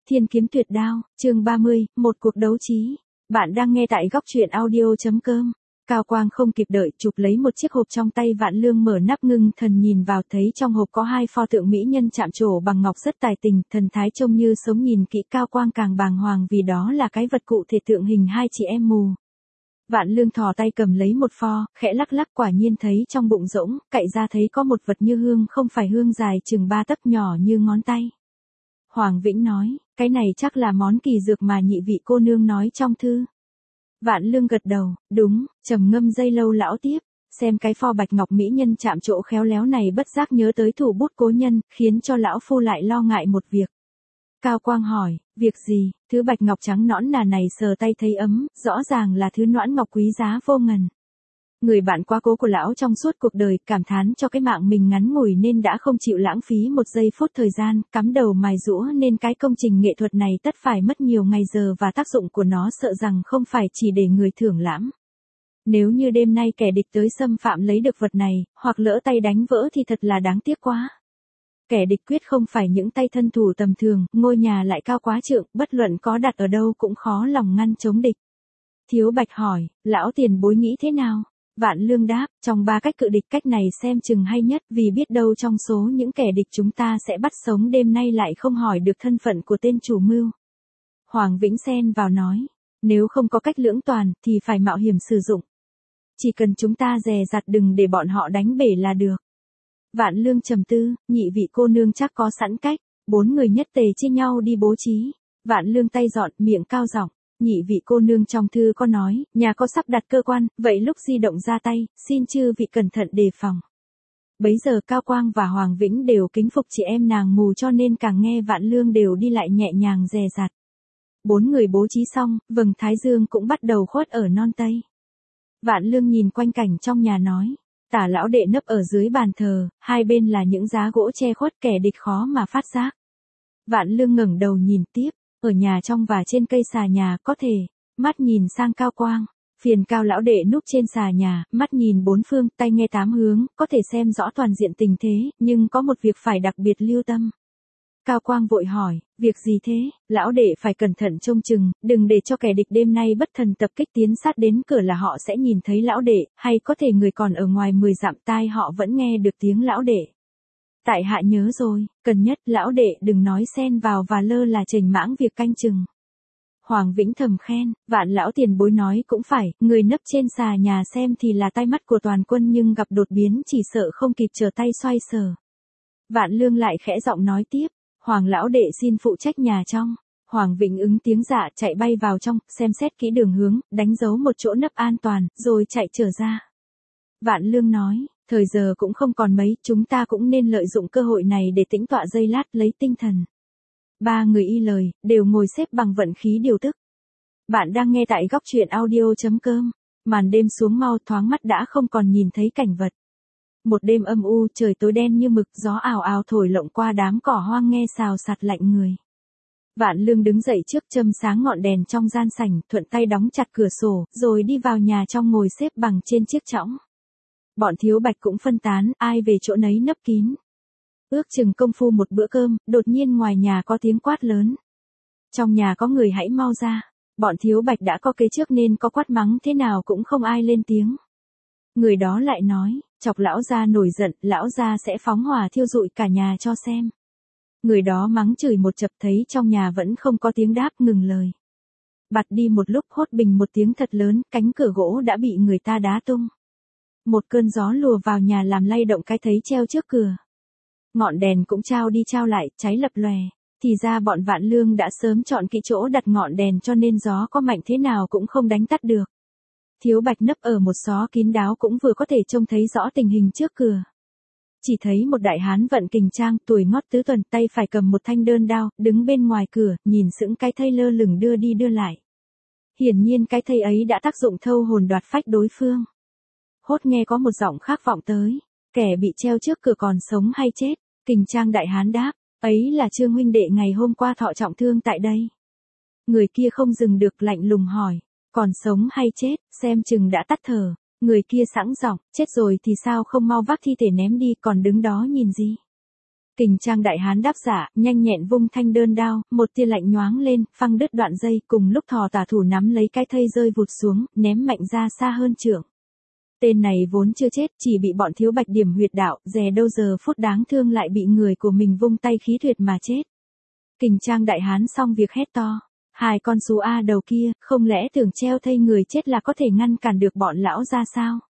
Thiên kiếm tuyệt đao, chương 30, một cuộc đấu trí. Bạn đang nghe tại góc truyện audio.com. Cao Quang không kịp đợi chụp lấy một chiếc hộp trong tay Vạn Lương, mở nắp ngưng thần nhìn vào, thấy trong hộp có hai pho tượng mỹ nhân chạm trổ bằng ngọc rất tài tình, thần thái trông như sống. Nhìn kỹ Cao Quang càng bàng hoàng vì đó là cái vật cụ thể tượng hình hai chị em mù. Vạn Lương thò tay cầm lấy một pho, khẽ lắc lắc, quả nhiên thấy trong bụng rỗng, cậy ra thấy có một vật như hương, không phải hương, dài chừng 3 tấc, nhỏ như ngón tay. Hoàng Vĩnh nói, cái này chắc là món kỳ dược mà nhị vị cô nương nói trong thư. Vạn Lương gật đầu, đúng. Trầm ngâm giây lâu, lão tiếp, xem cái pho bạch ngọc mỹ nhân chạm trổ khéo léo này, bất giác nhớ tới thủ bút cố nhân, khiến cho lão phu lại lo ngại một việc. Cao Quang hỏi, việc gì? Thứ bạch ngọc trắng nõn nà này sờ tay thấy ấm, rõ ràng là thứ noãn ngọc quý giá vô ngần. Người bạn quá cố của lão trong suốt cuộc đời, cảm thán cho cái mạng mình ngắn ngủi nên đã không chịu lãng phí một giây phút thời gian, cắm đầu mài giũa nên cái công trình nghệ thuật này tất phải mất nhiều ngày giờ, và tác dụng của nó sợ rằng không phải chỉ để người thưởng lãm. Nếu như đêm nay kẻ địch tới xâm phạm lấy được vật này, hoặc lỡ tay đánh vỡ thì thật là đáng tiếc quá. Kẻ địch quyết không phải những tay thân thủ tầm thường, ngôi nhà lại cao quá trượng, bất luận có đặt ở đâu cũng khó lòng ngăn chống địch. Thiếu Bạch hỏi, lão tiền bối nghĩ thế nào? Vạn Lương đáp, trong 3 cách cự địch, cách này xem chừng hay nhất, vì biết đâu trong số những kẻ địch chúng ta sẽ bắt sống đêm nay lại không hỏi được thân phận của tên chủ mưu. Hoàng Vĩnh xen vào nói, nếu không có cách lưỡng toàn thì phải mạo hiểm sử dụng. Chỉ cần chúng ta dè dặt đừng để bọn họ đánh bể là được. Vạn Lương trầm tư, nhị vị cô nương chắc có sẵn cách. 4 người nhất tề chia nhau đi bố trí. Vạn Lương tay dọn, miệng cao giọng, nhị vị cô nương trong thư có nói, nhà có sắp đặt cơ quan, vậy lúc di động ra tay, xin chư vị cẩn thận đề phòng. Bấy giờ Cao Quang và Hoàng Vĩnh đều kính phục chị em nàng mù, cho nên càng nghe Vạn Lương đều đi lại nhẹ nhàng dè dặt. 4 người bố trí xong, vầng thái dương cũng bắt đầu khuất ở non tây. Vạn Lương nhìn quanh cảnh trong nhà nói, Tả lão đệ nấp ở dưới bàn thờ, hai bên là những giá gỗ che khuất, kẻ địch khó mà phát giác. Vạn Lương ngẩng đầu nhìn tiếp, ở nhà trong và trên cây xà nhà có thể, mắt nhìn sang Cao Quang, phiền Cao lão đệ núp trên xà nhà, mắt nhìn 4 phương, tay nghe 8 hướng, có thể xem rõ toàn diện tình thế, nhưng có một việc phải đặc biệt lưu tâm. Cao Quang vội hỏi, việc gì thế? Lão đệ phải cẩn thận trông chừng, đừng để cho kẻ địch đêm nay bất thần tập kích tiến sát đến cửa là họ sẽ nhìn thấy lão đệ, hay có thể người còn ở ngoài 10 dặm, tai họ vẫn nghe được tiếng lão đệ. Tại hạ nhớ rồi, cần nhất lão đệ đừng nói xen vào và lơ là chềnh mãng việc canh chừng. Hoàng Vĩnh thầm khen, Vạn lão tiền bối nói cũng phải, người nấp trên xà nhà xem thì là tai mắt của toàn quân, nhưng gặp đột biến chỉ sợ không kịp trở tay xoay sở. Vạn Lương lại khẽ giọng nói tiếp, Hoàng lão đệ xin phụ trách nhà trong. Hoàng Vĩnh ứng tiếng dạ, chạy bay vào trong, xem xét kỹ đường hướng, đánh dấu một chỗ nấp an toàn, rồi chạy trở ra. Vạn Lương nói, thời giờ cũng không còn mấy, chúng ta cũng nên lợi dụng cơ hội này để tĩnh tọa giây lát, lấy tinh thần. 3 người y lời, đều ngồi xếp bằng vận khí điều tức. Bạn đang nghe tại góc truyện audio.com. Màn đêm xuống mau, thoáng mắt đã không còn nhìn thấy cảnh vật. Một đêm âm u, trời tối đen như mực, gió ào ào thổi lộng qua đám cỏ hoang nghe xào xạc lạnh người. Vạn Lương đứng dậy trước, châm sáng ngọn đèn trong gian sảnh, thuận tay đóng chặt cửa sổ, rồi đi vào nhà trong ngồi xếp bằng trên chiếc chõng. Bọn Thiếu Bạch cũng phân tán, ai về chỗ nấy nấp kín. Ước chừng công phu một bữa cơm, đột nhiên ngoài nhà có tiếng quát lớn. Trong nhà có người, hãy mau ra. Bọn Thiếu Bạch đã có kế trước nên có quát mắng thế nào cũng không ai lên tiếng. Người đó lại nói, chọc lão gia nổi giận, lão gia sẽ phóng hỏa thiêu rụi cả nhà cho xem. Người đó mắng chửi một chập, thấy trong nhà vẫn không có tiếng đáp, ngừng lời. Bặt đi một lúc, hốt bình một tiếng thật lớn, cánh cửa gỗ đã bị người ta đá tung. Một cơn gió lùa vào nhà làm lay động cái thấy treo trước cửa. Ngọn đèn cũng trao đi trao lại, cháy lập lòe. Thì ra bọn Vạn Lương đã sớm chọn kỹ chỗ đặt ngọn đèn, cho nên gió có mạnh thế nào cũng không đánh tắt được. Thiếu Bạch nấp ở một xó kín đáo cũng vừa có thể trông thấy rõ tình hình trước cửa. Chỉ thấy một đại hán vận kình trang, tuổi ngót tứ tuần, tay phải cầm một thanh đơn đao, đứng bên ngoài cửa, nhìn sững cái thây lơ lửng đưa đi đưa lại. Hiển nhiên cái thây ấy đã tác dụng thâu hồn đoạt phách đối phương. Hốt nghe có một giọng khác vọng tới, kẻ bị treo trước cửa còn sống hay chết? Kình trang đại hán đáp, ấy là Trương huynh đệ ngày hôm qua thọ trọng thương tại đây. Người kia không dừng được, lạnh lùng hỏi, còn sống hay chết? Xem chừng đã tắt thở. Người kia sẵn giọng, chết rồi thì sao không mau vác thi thể ném đi, còn đứng đó nhìn gì? Kình Trang đại hán đáp giả, nhanh nhẹn vung thanh đơn đao, một tia lạnh nhoáng lên, phăng đứt đoạn dây, cùng lúc thò tả thủ nắm lấy cái thây rơi vụt xuống, ném mạnh ra xa hơn trượng. Tên này vốn chưa chết, chỉ bị bọn Thiếu Bạch điểm huyệt đạo, dè đâu giờ phút đáng thương lại bị người của mình vung tay khí tuyệt mà chết. Kình Trang đại hán xong việc hét to. Hai con sú A đầu kia, không lẽ tưởng treo thây người chết là có thể ngăn cản được bọn lão ra sao?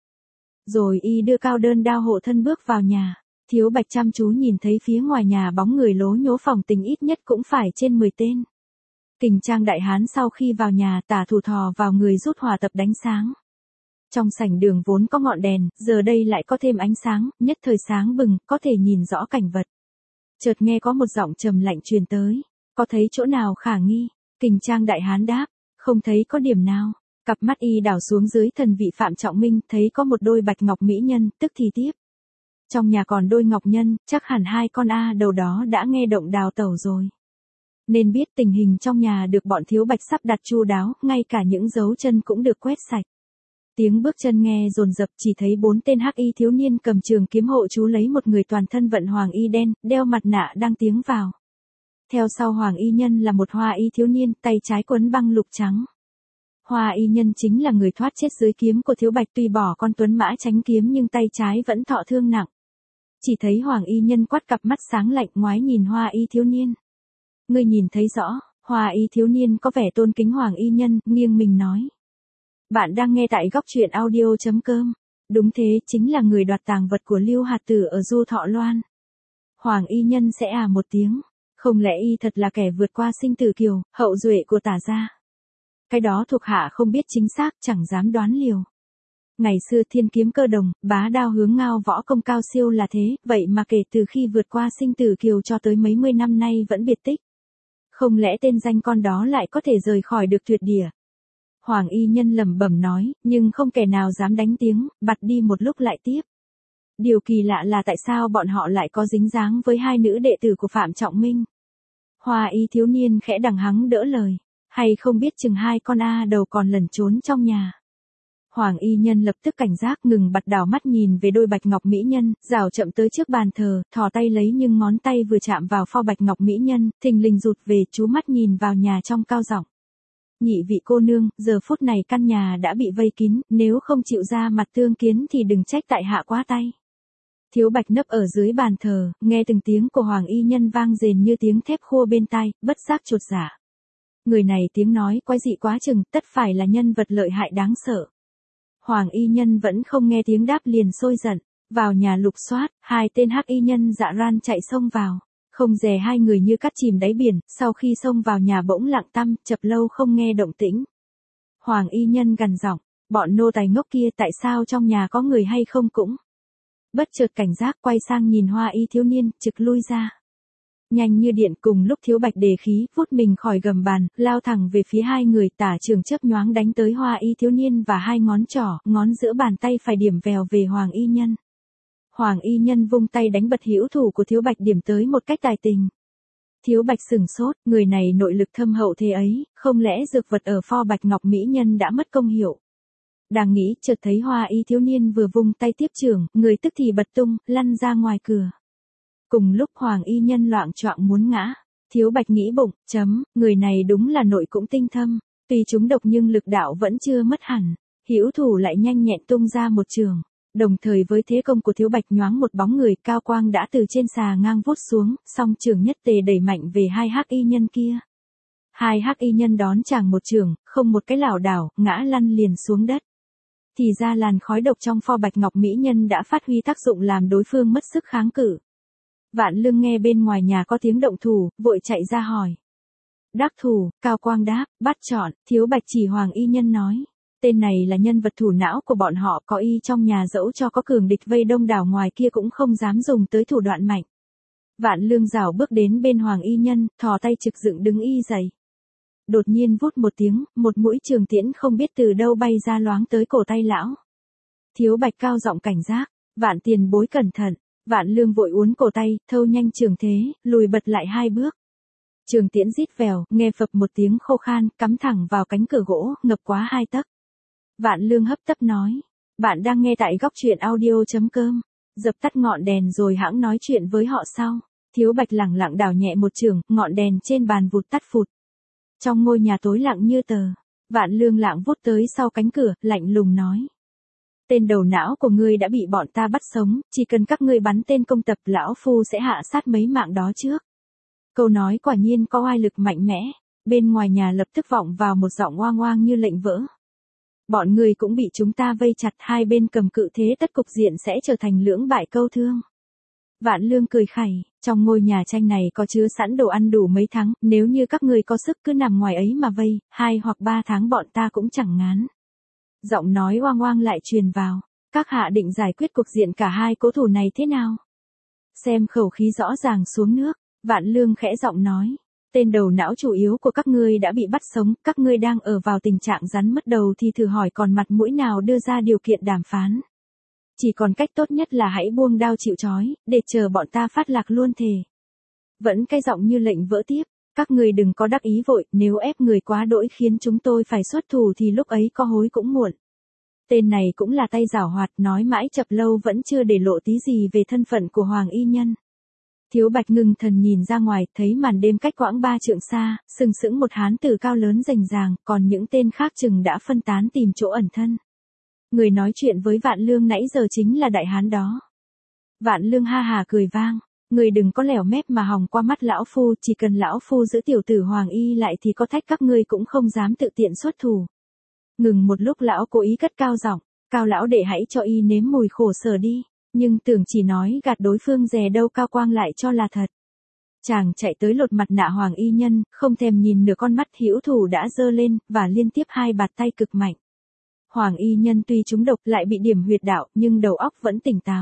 Rồi y đưa cao đơn đao hộ thân bước vào nhà. Thiếu Bạch chăm chú nhìn thấy phía ngoài nhà bóng người lố nhố phòng tình ít nhất cũng phải trên 10 tên. Kình Trang đại hán sau khi vào nhà tả thủ thò vào người rút hỏa tập đánh sáng. Trong sảnh đường vốn có ngọn đèn, giờ đây lại có thêm ánh sáng, nhất thời sáng bừng, có thể nhìn rõ cảnh vật. Chợt nghe có một giọng trầm lạnh truyền tới. Có thấy chỗ nào khả nghi? Kình Trang đại hán đáp. Không thấy có điểm nào. Cặp mắt y đảo xuống dưới thần vị Phạm Trọng Minh, thấy có một đôi bạch ngọc mỹ nhân, tức thì tiếp. Trong nhà còn đôi ngọc nhân, chắc hẳn hai con A đầu đó đã nghe động đào tẩu rồi. Nên biết tình hình trong nhà được bọn Thiếu Bạch sắp đặt chu đáo, ngay cả những dấu chân cũng được quét sạch. Tiếng bước chân nghe dồn dập, chỉ thấy 4 tên hắc y thiếu niên cầm trường kiếm hộ chú lấy một người toàn thân vận hoàng y đen, đeo mặt nạ đang tiến vào. Theo sau hoàng y nhân là một hoa y thiếu niên, tay trái quấn băng lục trắng. Hoa y nhân chính là người thoát chết dưới kiếm của Thiếu Bạch, tuy bỏ con tuấn mã tránh kiếm nhưng tay trái vẫn thọ thương nặng. Chỉ thấy hoàng y nhân quát cặp mắt sáng lạnh ngoái nhìn hoa y thiếu niên. Ngươi nhìn thấy rõ, hoa y thiếu niên có vẻ tôn kính hoàng y nhân, nghiêng mình nói. Bạn đang nghe tại góc truyện audio.com. Đúng thế, chính là người đoạt tàng vật của Lưu Hạt Tử ở Du Thọ Loan. Hoàng y nhân sẽ một tiếng. Không lẽ y thật là kẻ vượt qua sinh tử kiều, hậu duệ của Tả gia? Cái đó thuộc hạ không biết chính xác, chẳng dám đoán liều. Ngày xưa thiên kiếm cơ đồng, bá đao hướng ngao võ công cao siêu là thế, vậy mà kể từ khi vượt qua sinh tử kiều cho tới mấy mươi năm nay vẫn biệt tích. Không lẽ tên danh con đó lại có thể rời khỏi được tuyệt địa? Hoàng y nhân lẩm bẩm nói, nhưng không kẻ nào dám đánh tiếng, bặt đi một lúc lại tiếp. Điều kỳ lạ là tại sao bọn họ lại có dính dáng với hai nữ đệ tử của Phạm Trọng Minh. Hoa y thiếu niên khẽ đằng hắng đỡ lời, hay không biết chừng hai con A đầu còn lẩn trốn trong nhà. Hoàng y nhân lập tức cảnh giác ngừng bặt đảo mắt nhìn về đôi bạch ngọc mỹ nhân, rảo chậm tới trước bàn thờ, thò tay lấy nhưng ngón tay vừa chạm vào pho bạch ngọc mỹ nhân, thình lình rụt về chú mắt nhìn vào nhà trong cao giọng. Nhị vị cô nương, giờ phút này căn nhà đã bị vây kín, nếu không chịu ra mặt tương kiến thì đừng trách tại hạ quá tay. Thiếu Bạch nấp ở dưới bàn thờ, nghe từng tiếng của hoàng y nhân vang rền như tiếng thép khua bên tai, bất giác chột dạ. Người này tiếng nói quái dị quá chừng, tất phải là nhân vật lợi hại đáng sợ. Hoàng y nhân vẫn không nghe tiếng đáp liền sôi giận, vào nhà lục soát, hai tên hắc y nhân dạ ran chạy xông vào. Không dè hai người như cắt chìm đáy biển, sau khi xông vào nhà bỗng lặng tăm, chập lâu không nghe động tĩnh. Hoàng y nhân gằn giọng, bọn nô tài ngốc kia tại sao trong nhà có người hay không cũng. Bất chợt cảnh giác quay sang nhìn hoa y thiếu niên, trực lui ra. Nhanh như điện cùng lúc Thiếu Bạch đề khí, vút mình khỏi gầm bàn, lao thẳng về phía hai người, tả trường chớp nhoáng đánh tới hoa y thiếu niên và hai ngón trỏ, ngón giữa bàn tay phải điểm vèo về hoàng y nhân. Hoàng y nhân vung tay đánh bật hữu thủ của Thiếu Bạch điểm tới một cách tài tình. Thiếu Bạch sửng sốt, người này nội lực thâm hậu thế ấy, không lẽ dược vật ở pho bạch ngọc mỹ nhân đã mất công hiệu. Đang nghĩ, chợt thấy hoa y thiếu niên vừa vung tay tiếp trưởng, người tức thì bật tung, lăn ra ngoài cửa. Cùng lúc hoàng y nhân loạng choạng muốn ngã, Thiếu Bạch nghĩ bụng, người này đúng là nội cũng tinh thâm, tuy trúng độc nhưng lực đạo vẫn chưa mất hẳn, hữu thủ lại nhanh nhẹn tung ra một trường. Đồng thời với thế công của Thiếu Bạch nhoáng một bóng người cao quang đã từ trên xà ngang vút xuống, song trường nhất tề đẩy mạnh về hai hắc y nhân kia. Hai hắc y nhân đón chàng một trường, không một cái lảo đảo, ngã lăn liền xuống đất. Thì ra làn khói độc trong pho bạch ngọc mỹ nhân đã phát huy tác dụng làm đối phương mất sức kháng cự. Vạn Lương nghe bên ngoài nhà có tiếng động thủ, vội chạy ra hỏi. Đắc thủ, cao quang đáp, bắt chọn, Thiếu Bạch chỉ hoàng y nhân nói. Tên này là nhân vật thủ não của bọn họ, có y trong nhà dẫu cho có cường địch vây đông đảo ngoài kia cũng không dám dùng tới thủ đoạn mạnh. Vạn Lương rảo bước đến bên hoàng y nhân, thò tay trực dựng đứng y dậy. Đột nhiên vút một tiếng, một mũi trường tiễn không biết từ đâu bay ra loáng tới cổ tay lão. Thiếu Bạch cao giọng cảnh giác, Vạn tiền bối cẩn thận. Vạn Lương vội uốn cổ tay, thâu nhanh trường thế, lùi bật lại hai bước. Trường tiễn rít vèo, nghe phập một tiếng khô khan, cắm thẳng vào cánh cửa gỗ, ngập quá 2 tấc. Vạn Lương hấp tấp nói, bạn đang nghe tại góc truyện audio.com, dập tắt ngọn đèn rồi hãng nói chuyện với họ sau. Thiếu Bạch lẳng lặng đảo nhẹ một chưởng, ngọn đèn trên bàn vụt tắt phụt. Trong ngôi nhà tối lặng như tờ, Vạn Lương lạng vút tới sau cánh cửa, lạnh lùng nói. Tên đầu não của ngươi đã bị bọn ta bắt sống, chỉ cần các ngươi bắn tên công tập lão phu sẽ hạ sát mấy mạng đó trước. Câu nói quả nhiên có oai lực mạnh mẽ, bên ngoài nhà lập tức vọng vào một giọng oang oang như lệnh vỡ. Bọn người cũng bị chúng ta vây chặt, hai bên cầm cự thế tất cục diện sẽ trở thành lưỡng bại câu thương. Vạn Lương cười khẩy, trong ngôi nhà tranh này có chứa sẵn đồ ăn đủ mấy tháng, nếu như các người có sức cứ nằm ngoài ấy mà vây, 2 hoặc 3 tháng bọn ta cũng chẳng ngán. Giọng nói oang oang lại truyền vào, các hạ định giải quyết cuộc diện cả hai cố thủ này thế nào? Xem khẩu khí rõ ràng xuống nước, Vạn Lương khẽ giọng nói, tên đầu não chủ yếu của các ngươi đã bị bắt sống, các ngươi đang ở vào tình trạng rắn mất đầu thì thử hỏi còn mặt mũi nào đưa ra điều kiện đàm phán. Chỉ còn cách tốt nhất là hãy buông đao chịu trói, để chờ bọn ta phát lạc luôn thề. Vẫn cái giọng như lệnh vỡ tiếp, các người đừng có đắc ý vội, nếu ép người quá đỗi khiến chúng tôi phải xuất thủ thì lúc ấy có hối cũng muộn. Tên này cũng là tay giảo hoạt, nói mãi chập lâu vẫn chưa để lộ tí gì về thân phận của Hoàng Y Nhân. Thiếu Bạch ngưng thần nhìn ra ngoài, thấy màn đêm cách quãng 3 trượng xa, sừng sững một hán tử cao lớn rành ràng, còn những tên khác chừng đã phân tán tìm chỗ ẩn thân. Người nói chuyện với Vạn Lương nãy giờ chính là đại hán đó. Vạn Lương ha hà cười vang, người đừng có lèo mép mà hòng qua mắt lão phu, chỉ cần lão phu giữ tiểu tử Hoàng Y lại thì có thách các ngươi cũng không dám tự tiện xuất thủ. Ngừng một lúc lão cố ý cất cao giọng, Cao lão đệ hãy cho y nếm mùi khổ sở đi, nhưng tưởng chỉ nói gạt đối phương dè đâu Cao Quang lại cho là thật. Chàng chạy tới lột mặt nạ Hoàng Y Nhân, không thèm nhìn nửa con mắt, hữu thủ đã giơ lên, và liên tiếp 2 bạt tay cực mạnh. Hoàng Y Nhân tuy trúng độc lại bị điểm huyệt đạo, nhưng đầu óc vẫn tỉnh táo.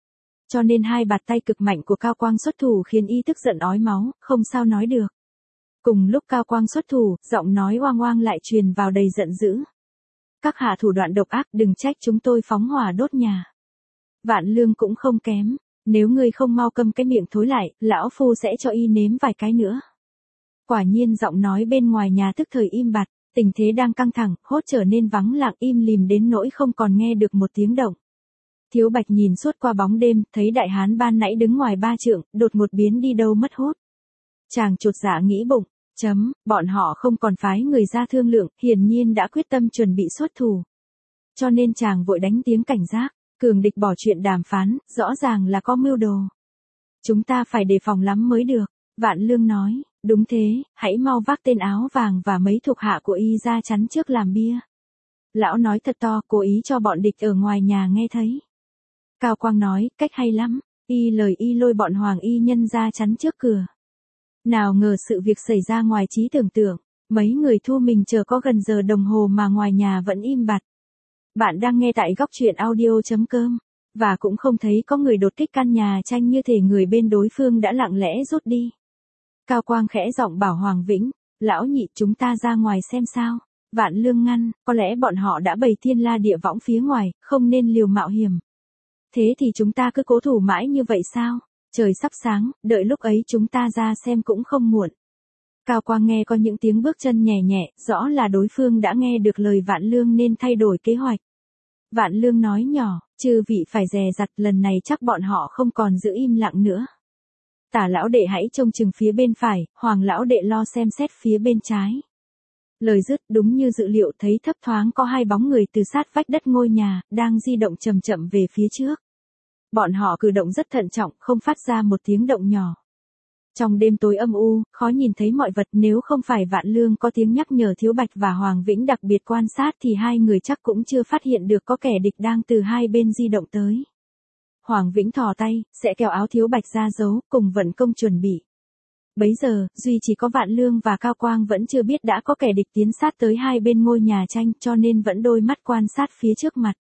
Cho nên 2 bạt tay cực mạnh của Cao Quang xuất thủ khiến y tức giận ói máu, không sao nói được. Cùng lúc Cao Quang xuất thủ, giọng nói oang oang lại truyền vào đầy giận dữ. Các hạ thủ đoạn độc ác, đừng trách chúng tôi phóng hỏa đốt nhà. Vạn Lương cũng không kém, nếu ngươi không mau câm cái miệng thối lại, lão phu sẽ cho y nếm vài cái nữa. Quả nhiên giọng nói bên ngoài nhà tức thời im bặt, tình thế đang căng thẳng, hốt trở nên vắng lặng im lìm đến nỗi không còn nghe được một tiếng động. Thiếu Bạch nhìn suốt qua bóng đêm, thấy đại hán ban nãy đứng ngoài 3 trượng, đột ngột biến đi đâu mất hút. Chàng chột dạ nghĩ bụng, bọn họ không còn phái người ra thương lượng, hiển nhiên đã quyết tâm chuẩn bị xuất thủ. Cho nên chàng vội đánh tiếng cảnh giác, cường địch bỏ chuyện đàm phán, rõ ràng là có mưu đồ. Chúng ta phải đề phòng lắm mới được, Vạn Lương nói, đúng thế, hãy mau vác tên áo vàng và mấy thuộc hạ của y ra chắn trước làm bia. Lão nói thật to, cố ý cho bọn địch ở ngoài nhà nghe thấy. Cao Quang nói, cách hay lắm, lời y lôi bọn Hoàng Y Nhân ra chắn trước cửa. Nào ngờ sự việc xảy ra ngoài trí tưởng tượng, mấy người thu mình chờ có gần giờ đồng hồ mà ngoài nhà vẫn im bặt. Bạn đang nghe tại góc truyện audio.com, và cũng không thấy có người đột kích căn nhà tranh như thể người bên đối phương đã lặng lẽ rút đi. Cao Quang khẽ giọng bảo Hoàng Vĩnh, lão nhị chúng ta ra ngoài xem sao. Vạn Lương ngăn, có lẽ bọn họ đã bày thiên la địa võng phía ngoài, không nên liều mạo hiểm. Thế thì chúng ta cứ cố thủ mãi như vậy sao? Trời sắp sáng, đợi lúc ấy chúng ta ra xem cũng không muộn. Cao Quang nghe có những tiếng bước chân nhẹ nhẹ, rõ là đối phương đã nghe được lời Vạn Lương nên thay đổi kế hoạch. Vạn Lương nói nhỏ, chư vị phải dè dặt, lần này chắc bọn họ không còn giữ im lặng nữa. Tả lão đệ hãy trông chừng phía bên phải, Hoàng lão đệ lo xem xét phía bên trái. Lời dứt đúng như dự liệu, thấy thấp thoáng có 2 bóng người từ sát vách đất ngôi nhà, đang di động chậm chậm về phía trước. Bọn họ cử động rất thận trọng, không phát ra một tiếng động nhỏ. Trong đêm tối âm u, khó nhìn thấy mọi vật, nếu không phải Vạn Lương có tiếng nhắc nhở Thiếu Bạch và Hoàng Vĩnh đặc biệt quan sát thì 2 người chắc cũng chưa phát hiện được có kẻ địch đang từ 2 bên di động tới. Hoàng Vĩnh thò tay, sẽ kéo áo Thiếu Bạch ra giấu, cùng vận công chuẩn bị. Bấy giờ, duy chỉ có Vạn Lương và Cao Quang vẫn chưa biết đã có kẻ địch tiến sát tới 2 bên ngôi nhà tranh, cho nên vẫn đôi mắt quan sát phía trước mặt.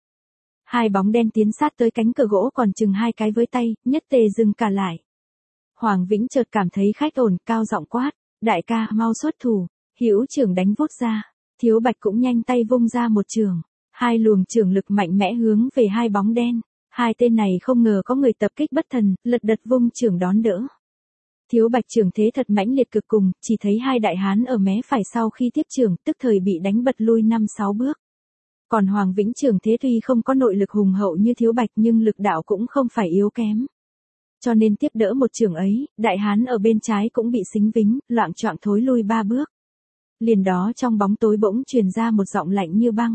2 bóng đen tiến sát tới cánh cửa gỗ còn chừng 2 cái với tay, nhất tề dừng cả lại. Hoàng Vĩnh chợt cảm thấy khách ổn, cao giọng quát, đại ca mau xuất thủ, hữu trưởng đánh vút ra. Thiếu Bạch cũng nhanh tay vung ra một chưởng, 2 luồng chưởng lực mạnh mẽ hướng về 2 bóng đen. 2 tên này không ngờ có người tập kích bất thần, lật đật vung chưởng đón đỡ. Thiếu Bạch chưởng thế thật mãnh liệt cực cùng, chỉ thấy 2 đại hán ở mé phải sau khi tiếp chưởng, tức thời bị đánh bật lui 5-6 bước. Còn Hoàng Vĩnh chưởng thế tuy không có nội lực hùng hậu như Thiếu Bạch nhưng lực đạo cũng không phải yếu kém. Cho nên tiếp đỡ một chưởng ấy, đại hán ở bên trái cũng bị xính vính, loạng choạng thối lui 3 bước. Liền đó trong bóng tối bỗng truyền ra một giọng lạnh như băng.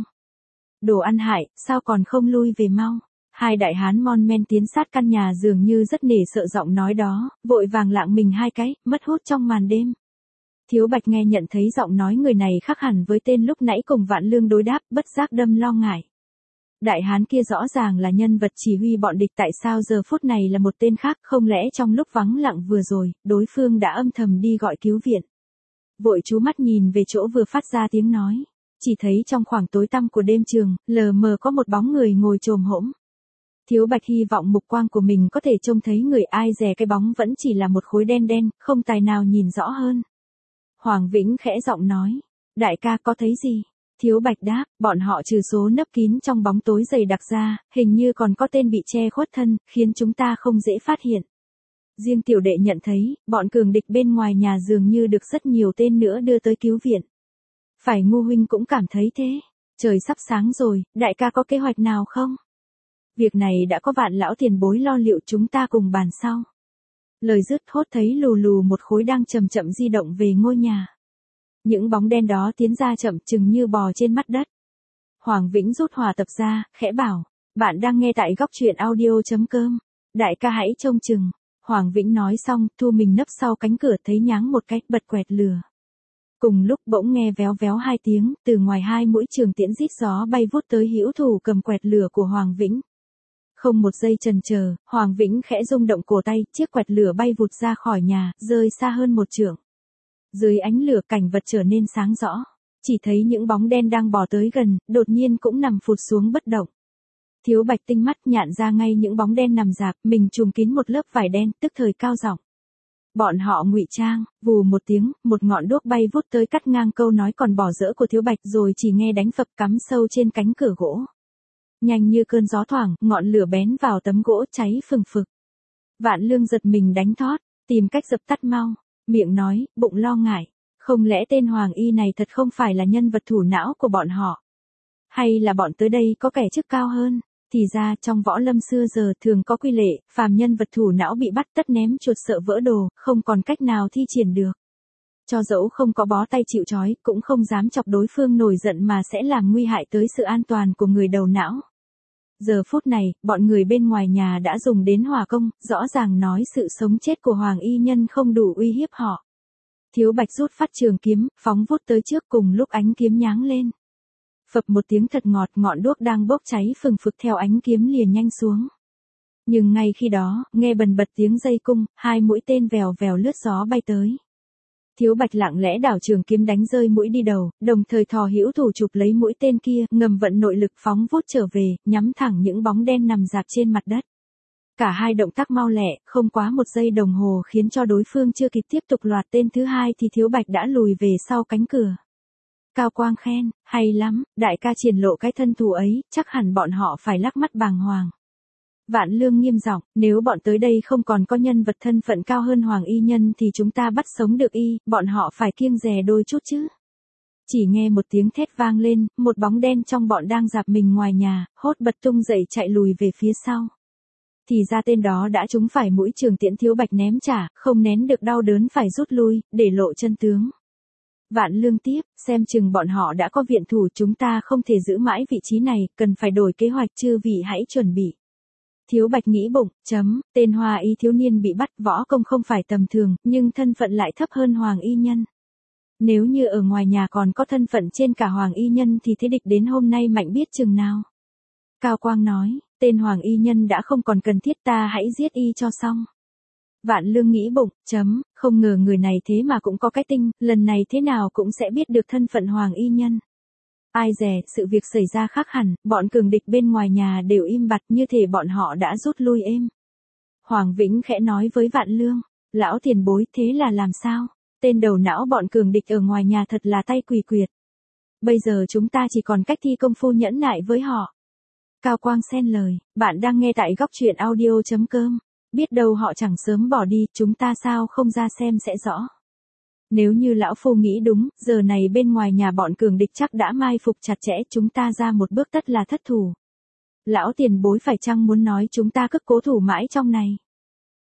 Đồ ăn hại, sao còn không lui về mau? Hai đại hán mon men tiến sát căn nhà dường như rất nể sợ giọng nói đó, vội vàng lạng mình 2 cái, mất hút trong màn đêm. Thiếu Bạch nghe nhận thấy giọng nói người này khác hẳn với tên lúc nãy cùng Vạn Lương đối đáp, bất giác đâm lo ngại. Đại hán kia rõ ràng là nhân vật chỉ huy bọn địch, tại sao giờ phút này là một tên khác, không lẽ trong lúc vắng lặng vừa rồi, đối phương đã âm thầm đi gọi cứu viện. Vội chú mắt nhìn về chỗ vừa phát ra tiếng nói, chỉ thấy trong khoảng tối tăm của đêm trường, lờ mờ có một bóng người ngồi chồm hổm. Thiếu Bạch hy vọng mục quang của mình có thể trông thấy người, ai dè cái bóng vẫn chỉ là một khối đen đen, không tài nào nhìn rõ hơn. Hoàng Vĩnh khẽ giọng nói, đại ca có thấy gì? Thiếu Bạch đáp, bọn họ trừ số nấp kín trong bóng tối dày đặc ra, hình như còn có tên bị che khuất thân, khiến chúng ta không dễ phát hiện. Riêng tiểu đệ nhận thấy, bọn cường địch bên ngoài nhà dường như được rất nhiều tên nữa đưa tới cứu viện. Phải Ngu huynh cũng cảm thấy thế. Trời sắp sáng rồi, đại ca có kế hoạch nào không? Việc này đã có Vạn lão tiền bối lo liệu, chúng ta cùng bàn sau. Lời dứt hốt thấy lù lù một khối đang chậm chậm di động về ngôi nhà. Những bóng đen đó tiến ra chậm chừng như bò trên mặt đất. Hoàng Vĩnh rút hòa tập ra, khẽ bảo, bạn đang nghe tại góc truyện audio.com. Đại ca hãy trông chừng. Hoàng Vĩnh nói xong, thu mình nấp sau cánh cửa, thấy nháng một cái, bật quẹt lửa. Cùng lúc bỗng nghe véo véo 2 tiếng, từ ngoài 2 mũi trường tiễn rít gió bay vút tới hữu thủ cầm quẹt lửa của Hoàng Vĩnh. Không một giây chần chờ, Hoàng Vĩnh khẽ rung động cổ tay, chiếc quẹt lửa bay vụt ra khỏi nhà, rơi xa hơn 1 trượng. Dưới ánh lửa cảnh vật trở nên sáng rõ, chỉ thấy những bóng đen đang bò tới gần, đột nhiên cũng nằm phụt xuống bất động. Thiếu Bạch tinh mắt nhạn ra ngay những bóng đen nằm rạp, mình trùm kín một lớp vải đen, tức thời cao giọng. Bọn họ ngụy trang. Vù một tiếng, một ngọn đuốc bay vút tới cắt ngang câu nói còn bỏ dỡ của Thiếu Bạch, rồi chỉ nghe đánh phập cắm sâu trên cánh cửa gỗ. Nhanh như cơn gió thoảng, ngọn lửa bén vào tấm gỗ cháy phừng phực. Vạn Lương giật mình đánh thót, tìm cách dập tắt mau, miệng nói, bụng lo ngại, không lẽ tên Hoàng Y này thật không phải là nhân vật thủ não của bọn họ? Hay là bọn tới đây có kẻ chức cao hơn? Thì ra trong võ lâm xưa giờ thường có quy lệ, phàm nhân vật thủ não bị bắt tất ném chuột sợ vỡ đồ, không còn cách nào thi triển được. Cho dẫu không có bó tay chịu trói, cũng không dám chọc đối phương nổi giận mà sẽ làm nguy hại tới sự an toàn của người đầu não. Giờ phút này, bọn người bên ngoài nhà đã dùng đến hỏa công, rõ ràng nói sự sống chết của Hoàng Y nhân không đủ uy hiếp họ. Thiếu Bạch rút phát trường kiếm, phóng vút tới trước, cùng lúc ánh kiếm nháng lên. Phập một tiếng thật ngọt, ngọn đuốc đang bốc cháy phừng phực theo ánh kiếm lìa nhanh xuống. Nhưng ngay khi đó, nghe bần bật tiếng dây cung, 2 mũi tên vèo vèo lướt gió bay tới. Thiếu Bạch lặng lẽ đảo trường kiếm đánh rơi mũi đi đầu, đồng thời thò hữu thủ chụp lấy mũi tên kia, ngầm vận nội lực phóng vút trở về, nhắm thẳng những bóng đen nằm rạp trên mặt đất. Cả hai động tác mau lẹ, không quá 1 giây đồng hồ khiến cho đối phương chưa kịp tiếp tục loạt tên thứ 2 thì Thiếu Bạch đã lùi về sau cánh cửa. Cao Quang khen, hay lắm, đại ca triển lộ cái thân thủ ấy, chắc hẳn bọn họ phải lắc mắt bàng hoàng. Vạn Lương nghiêm giọng, nếu bọn tới đây không còn có nhân vật thân phận cao hơn Hoàng Y nhân thì chúng ta bắt sống được y, bọn họ phải kiêng dè đôi chút chứ. Chỉ nghe một tiếng thét vang lên, một bóng đen trong bọn đang rạp mình ngoài nhà, hốt bật tung dậy chạy lùi về phía sau. Thì ra tên đó đã trúng phải mũi trường tiễn Thiếu Bạch ném trả, không nén được đau đớn phải rút lui, để lộ chân tướng. Vạn Lương tiếp, xem chừng bọn họ đã có viện thủ, chúng ta không thể giữ mãi vị trí này, cần phải đổi kế hoạch, chư vị hãy chuẩn bị. Thiếu Bạch nghĩ bụng, tên Hoa Y thiếu niên bị bắt, võ công không phải tầm thường, nhưng thân phận lại thấp hơn Hoàng Y nhân. Nếu như ở ngoài nhà còn có thân phận trên cả Hoàng Y nhân thì thế địch đến hôm nay mạnh biết chừng nào. Cao Quang nói, tên Hoàng Y nhân đã không còn cần thiết, ta hãy giết y cho xong. Vạn Lương nghĩ bụng, không ngờ người này thế mà cũng có cái tinh, lần này thế nào cũng sẽ biết được thân phận Hoàng Y nhân. Ai dè, sự việc xảy ra khác hẳn, bọn cường địch bên ngoài nhà đều im bặt, như thể bọn họ đã rút lui êm. Hoàng Vĩnh khẽ nói với Vạn Lương, lão tiền bối, thế là làm sao? Tên đầu não bọn cường địch ở ngoài nhà thật là tay quỷ quyệt. Bây giờ chúng ta chỉ còn cách thi công phu nhẫn nại với họ. Cao Quang xen lời, bạn đang nghe tại góc truyện audio.com. Biết đâu họ chẳng sớm bỏ đi, chúng ta sao không ra xem sẽ rõ. Nếu như lão phu nghĩ đúng, giờ này bên ngoài nhà bọn cường địch chắc đã mai phục chặt chẽ, chúng ta ra một bước tất là thất thủ. Lão tiền bối phải chăng muốn nói chúng ta cứ cố thủ mãi trong này?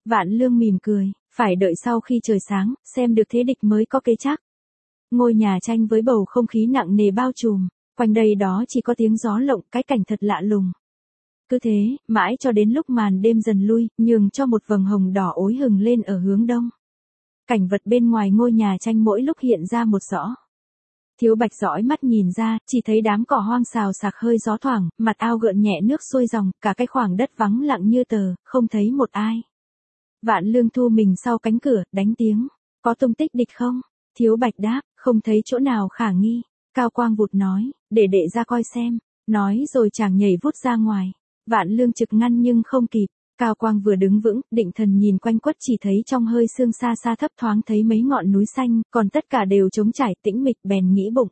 Vạn Lương mỉm cười, phải đợi sau khi trời sáng, xem được thế địch mới có kế chắc. Ngôi nhà tranh với bầu không khí nặng nề bao trùm, quanh đây đó chỉ có tiếng gió lộng, cái cảnh thật lạ lùng. Cứ thế, mãi cho đến lúc màn đêm dần lui, nhường cho một vầng hồng đỏ ối hừng lên ở hướng đông. Cảnh vật bên ngoài ngôi nhà tranh mỗi lúc hiện ra một rõ. Thiếu Bạch dõi mắt nhìn ra, chỉ thấy đám cỏ hoang xào xạc hơi gió thoảng, mặt ao gợn nhẹ nước xuôi dòng, cả cái khoảng đất vắng lặng như tờ, không thấy một ai. Vạn Lương thu mình sau cánh cửa, đánh tiếng. Có tung tích địch không? Thiếu Bạch đáp, không thấy chỗ nào khả nghi. Cao Quang vụt nói, để đệ ra coi xem. Nói rồi chàng nhảy vút ra ngoài. Vạn Lương trực ngăn nhưng không kịp. Cao Quang vừa đứng vững, định thần nhìn quanh quất chỉ thấy trong hơi sương xa xa thấp thoáng thấy mấy ngọn núi xanh, còn tất cả đều trống trải tĩnh mịch, bèn nghĩ bụng.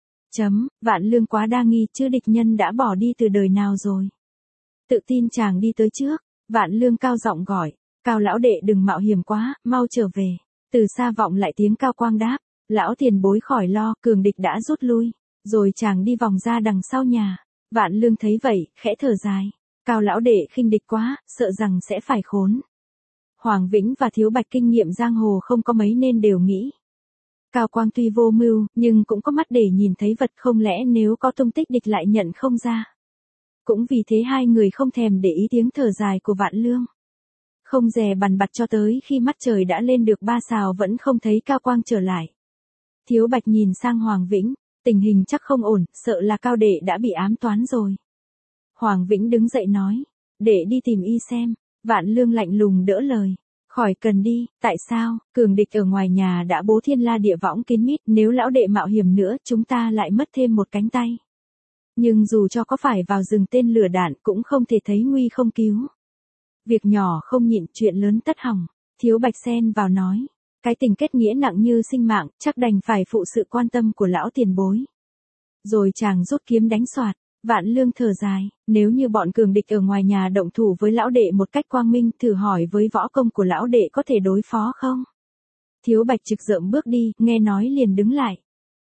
Vạn Lương quá đa nghi, chứ địch nhân đã bỏ đi từ đời nào rồi. Tự tin chàng đi tới trước. Vạn Lương cao giọng gọi, Cao lão đệ đừng mạo hiểm quá, mau trở về. Từ xa vọng lại tiếng Cao Quang đáp, lão tiền bối khỏi lo, cường địch đã rút lui. Rồi chàng đi vòng ra đằng sau nhà. Vạn Lương thấy vậy, khẽ thở dài. Cao lão đệ khinh địch quá, sợ rằng sẽ phải khốn. Hoàng Vĩnh và Thiếu Bạch kinh nghiệm giang hồ không có mấy nên đều nghĩ. Cao Quang tuy vô mưu, nhưng cũng có mắt để nhìn thấy vật, không lẽ nếu có tung tích địch lại nhận không ra. Cũng vì thế hai người không thèm để ý tiếng thở dài của Vạn Lương. Không dè bằn bặt cho tới khi mắt trời đã lên được 3 sào vẫn không thấy Cao Quang trở lại. Thiếu Bạch nhìn sang Hoàng Vĩnh, tình hình chắc không ổn, sợ là Cao đệ đã bị ám toán rồi. Hoàng Vĩnh đứng dậy nói, để đi tìm y xem. Vạn Lương lạnh lùng đỡ lời, khỏi cần đi, tại sao? Cường địch ở ngoài nhà đã bố thiên la địa võng kín mít, nếu lão đệ mạo hiểm nữa chúng ta lại mất thêm một cánh tay. Nhưng dù cho có phải vào rừng tên lửa đạn cũng không thể thấy nguy không cứu. Việc nhỏ không nhịn, chuyện lớn tất hỏng. Thiếu Bạch xen vào nói, cái tình kết nghĩa nặng như sinh mạng, chắc đành phải phụ sự quan tâm của lão tiền bối. Rồi chàng rút kiếm đánh soạt. Vạn Lương thở dài, nếu như bọn cường địch ở ngoài nhà động thủ với lão đệ một cách quang minh, thử hỏi với võ công của lão đệ có thể đối phó không? Thiếu Bạch trực rợm bước đi, nghe nói liền đứng lại.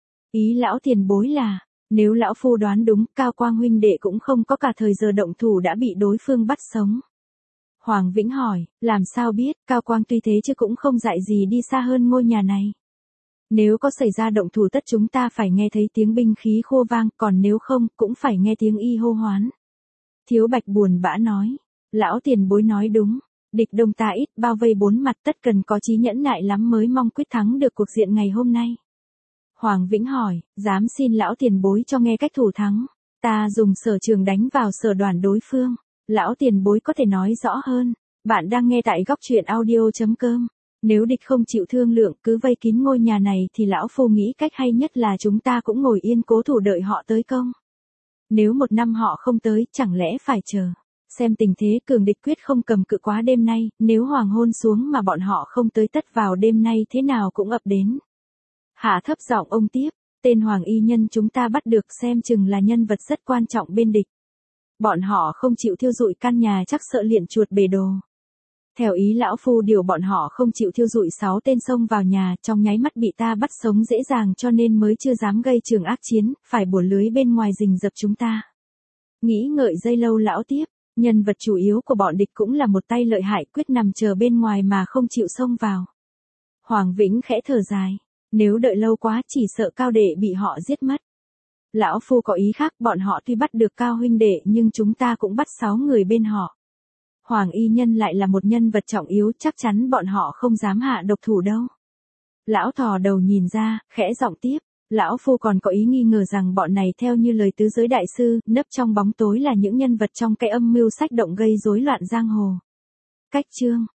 Ý lão tiền bối là, nếu lão phu đoán đúng, Cao Quang huynh đệ cũng không có cả thời giờ động thủ đã bị đối phương bắt sống. Hoàng Vĩnh hỏi, làm sao biết, Cao Quang tuy thế chứ cũng không dại gì đi xa hơn ngôi nhà này. Nếu có xảy ra động thủ tất chúng ta phải nghe thấy tiếng binh khí khô vang, còn nếu không, cũng phải nghe tiếng y hô hoán. Thiếu Bạch buồn bã nói, lão tiền bối nói đúng, địch đông ta ít, bao vây bốn mặt, tất cần có chí nhẫn nại lắm mới mong quyết thắng được cuộc diện ngày hôm nay. Hoàng Vĩnh hỏi, dám xin lão tiền bối cho nghe cách thủ thắng, ta dùng sở trường đánh vào sở đoàn đối phương, lão tiền bối có thể nói rõ hơn. Bạn đang nghe tại góc truyện audio.com. Nếu địch không chịu thương lượng cứ vây kín ngôi nhà này thì lão phu nghĩ cách hay nhất là chúng ta cũng ngồi yên cố thủ đợi họ tới công. Nếu 1 năm họ không tới, chẳng lẽ phải chờ. Xem tình thế cường địch quyết không cầm cự quá đêm nay, nếu hoàng hôn xuống mà bọn họ không tới tất vào đêm nay thế nào cũng ập đến. Hạ thấp giọng ông tiếp, tên Hoàng y nhân chúng ta bắt được xem chừng là nhân vật rất quan trọng bên địch. Bọn họ không chịu thiêu rụi căn nhà chắc sợ liện chuột bể đồ. Theo ý lão phu điều bọn họ không chịu thiêu rụi 6 tên xông vào nhà, trong nháy mắt bị ta bắt sống dễ dàng cho nên mới chưa dám gây trường ác chiến, phải bủa lưới bên ngoài rình rập chúng ta. Nghĩ ngợi giây lâu lão tiếp, nhân vật chủ yếu của bọn địch cũng là một tay lợi hại quyết nằm chờ bên ngoài mà không chịu xông vào. Hoàng Vĩnh khẽ thở dài, nếu đợi lâu quá chỉ sợ Cao đệ bị họ giết mất. Lão phu có ý khác, bọn họ tuy bắt được Cao huynh đệ nhưng chúng ta cũng bắt 6 người bên họ. Hoàng y nhân lại là một nhân vật trọng yếu, chắc chắn bọn họ không dám hạ độc thủ đâu. Lão thò đầu nhìn ra, khẽ giọng tiếp, lão phu còn có ý nghi ngờ rằng bọn này theo như lời tứ giới đại sư, nấp trong bóng tối là những nhân vật trong cái âm mưu sách động gây rối loạn giang hồ. Cách chương